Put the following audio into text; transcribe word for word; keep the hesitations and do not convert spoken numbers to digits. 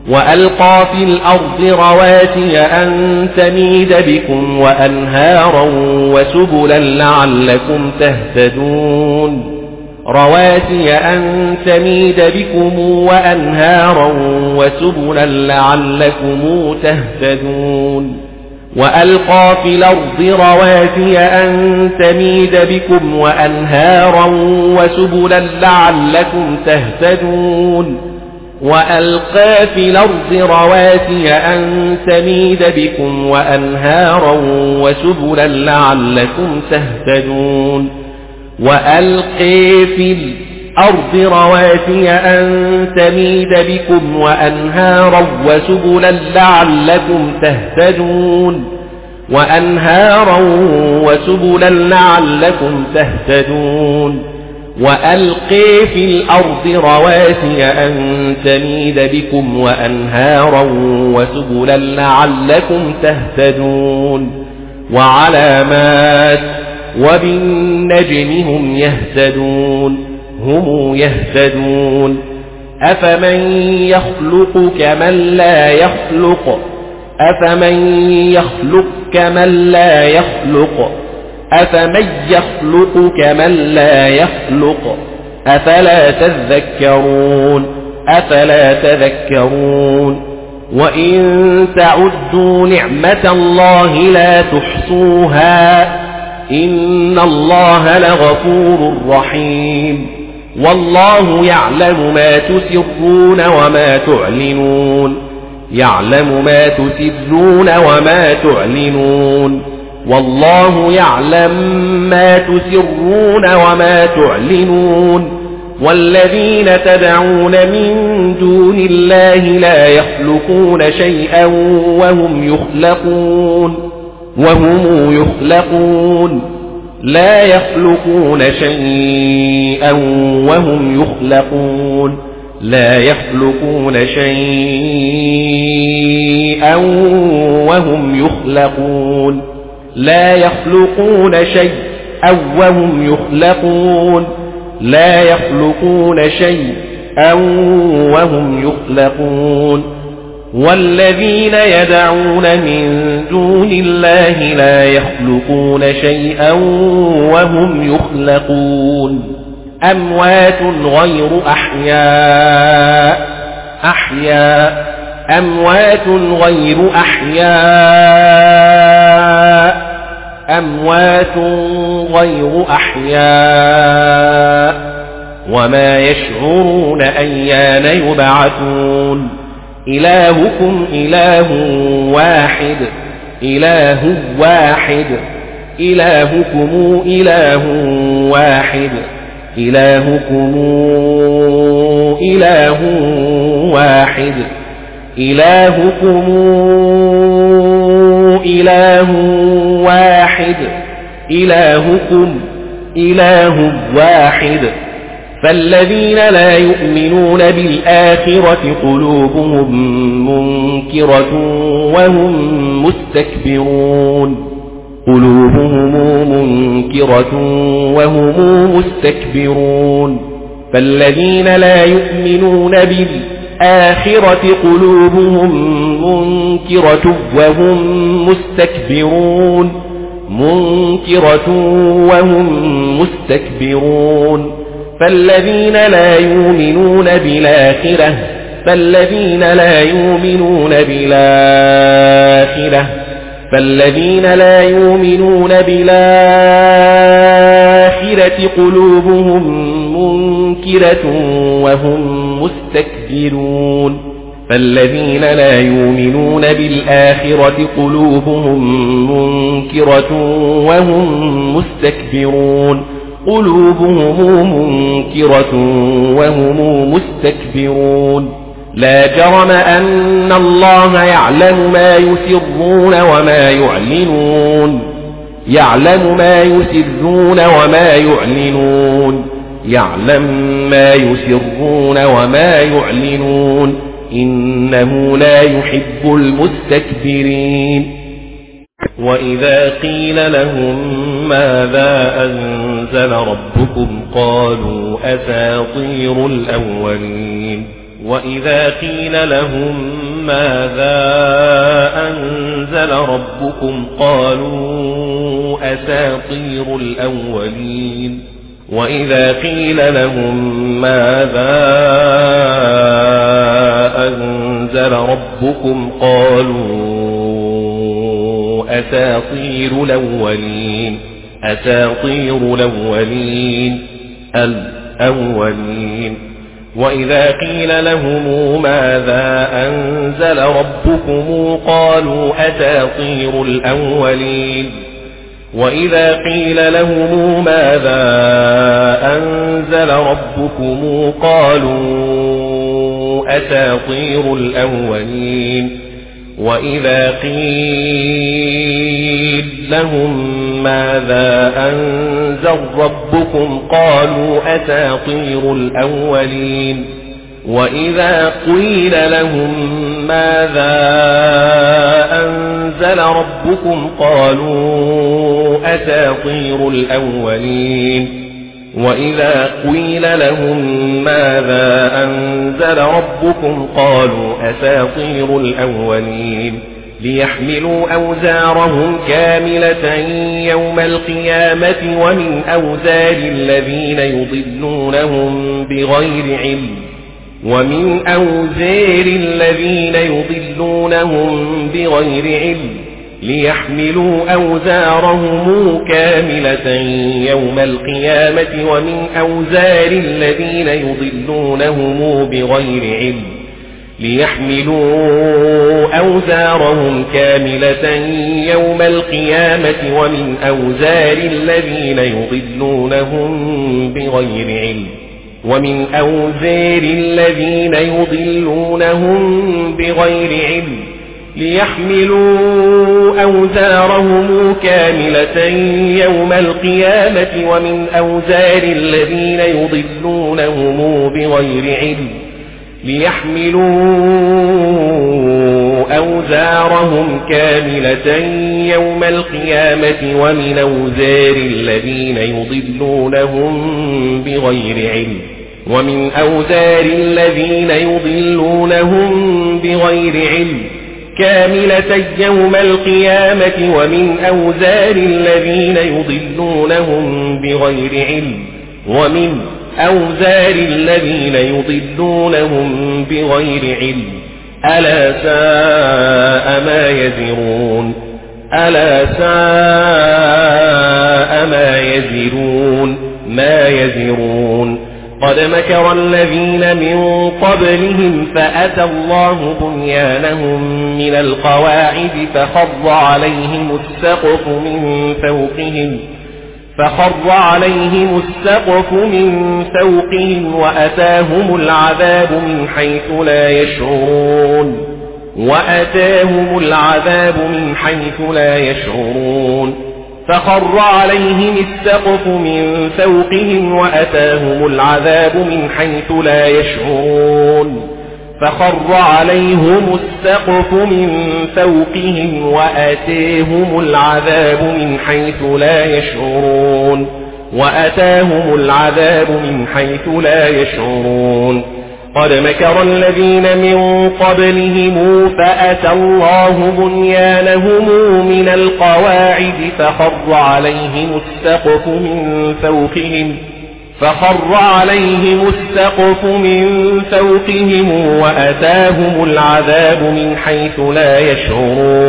وألقى في الأرض رواسي أن تميد بكم وأنهارا وسبلا لعلكم تهتدون رواسي أن تميد بكم وأنهارا وسبلا لعلكم تهتدون وألقى في الأرض رواسي أن تميد بكم وأنهارا وسبلا لعلكم تهتدون وألقى في الأرض رواسي أن تميد بكم وأنهارا وسبلا لعلكم تهتدون وألقي في الأرض رواسي أن تميد بكم وأنهارا وسبلا لعلكم تهتدون وأنهارا وسبلا لعلكم تهتدون وألقي في الأرض رواسي أن تميد بكم وأنهارا وسبلا لعلكم تهتدون وعلامات وبالنجم هم يهتدون هم يهتدون أفمن يخلق كمن لا يخلق أفمن يخلق كمن لا يخلق أفمن يخلق كمن لا يخلق أفلا تذكرون أفلا تذكرون وإن تعدوا نعمة الله لا تحصوها إن الله لغفور رحيم والله يعلم ما تسرون وما تعلنون يعلم ما تسرون وما تعلنون والله يعلم ما تسرون وما تعلنون والذين تدعون من دون الله لا يخلقون شيئا وهم يخلقون وهم يخلقون لا يخلقون شيئا وهم يخلقون لا يخلقون شيئا وهم يخلقون لا يخلقون شيئا وهم يخلقون لا يخلقون شيئا وهم يخلقون والذين يدعون من دون الله لا يخلقون شيئا وهم يخلقون أموات غير أحياء أحياء أموات غير أحياء أموات غير أحياء وما يشعرون أيان يبعثون إلهكم إله واحد إله واحد إلهكم إله واحد إلهكم إله واحد إلهكم إله واحد إلهكم إله واحد فالذين لا يؤمنون بالآخرة قلوبهم منكرة وهم مستكبرون قلوبهم منكرة وهم مستكبرون فالذين لا يؤمنون بالآخرة قلوبهم منكرة وهم مستكبرون منكرة وهم مستكبرون فالذين لا يؤمنون بالآخرة فالذين لا يؤمنون بالآخرة فالذين لا يؤمنون بالآخرة قلوبهم منكرة وهم مستكبرون فالذين لا يؤمنون بالآخرة قلوبهم منكرة وهم مستكبرون قلوبهم منكرة وهم مستكبرون لا جرم أن الله يعلم ما يسرون وما يعلنون يعلم ما يسرون وما يعلنون يعلم ما يسرون وما يعلنون إنه لا يحب المستكبرين وإذا قيل لهم ماذا أنزل ربكم قالوا أساطير الأولين وإذا قيل لهم ماذا أنزل ربكم قالوا أساطير الأولين وإذا قيل لهم ماذا أنزل ربكم قالوا أساطير الأولين أساطير الأولين الأولين وإذا قيل لهم ماذا أنزل ربكم قالوا أساطير الأولين وإذا قيل لهم ماذا أنزل ربكم قالوا أساطير الأولين وإذا قيل لهم ماذا أنزل ربكم قالوا أساطير الأولين وإذا قيل لهم ماذا أنزل ربكم قالوا أساطير الأولين وإذا قيل لهم ماذا أنزل ربكم قالوا أساطير الأولين ليحملوا أوزارهم كاملة يوم القيامة ومن أوزار الذين يضلونهم بغير علم ومن أوزار الذين يضلونهم بغير علم ليحملوا أوزارهم كاملة يوم القيامة ومن أوزار الذين يضلونهم بغير علم ليحملوا أوزارهم كاملة يوم القيامة ومن أوزار الذين يضلونهم بغير علم ومن أوزار الذين يضلونهم بغير علم ليحملوا أوزارهم كاملة يوم القيامة ومن أوزار الذين يضلونهم بغير علم ليحملوا أوزارهم كاملة يوم القيامة ومن أوزار الذين يضلونهم بغير علم ومن أوزار الذين يضلونهم بغير علم كاملة يوم القيامة ومن أوزار الذين يضلونهم بغير علم ومن أوزار الذين يضلونهم بغير علم ألا ساء ما يزرون ألا ساء ما يزرون ما يزرون قد مكر الذين من قبلهم فأتى الله بنيانهم من القواعد فخر عليهم السقف من فوقهم فخر عليهم السقف من فوقهم وأتاهم العذاب من حيث لا يشعرون وأتاهم العذاب من حيث لا يشعرون فخر عليهم السقف من فوقهم وأتاهم العذاب من حيث لا يشعرون فخر عليهم السقف من فوقهم وأتاهم العذاب من حيث لا يشعرون وأتاهم العذاب من حيث لا يشعرون قد مكر الذين من قبلهم فأتى الله بنيانهم من القواعد فخر عليهم السقف من فوقهم فخر عليهم السقف من فوقهم وأتاهم العذاب من حيث لا يشعرون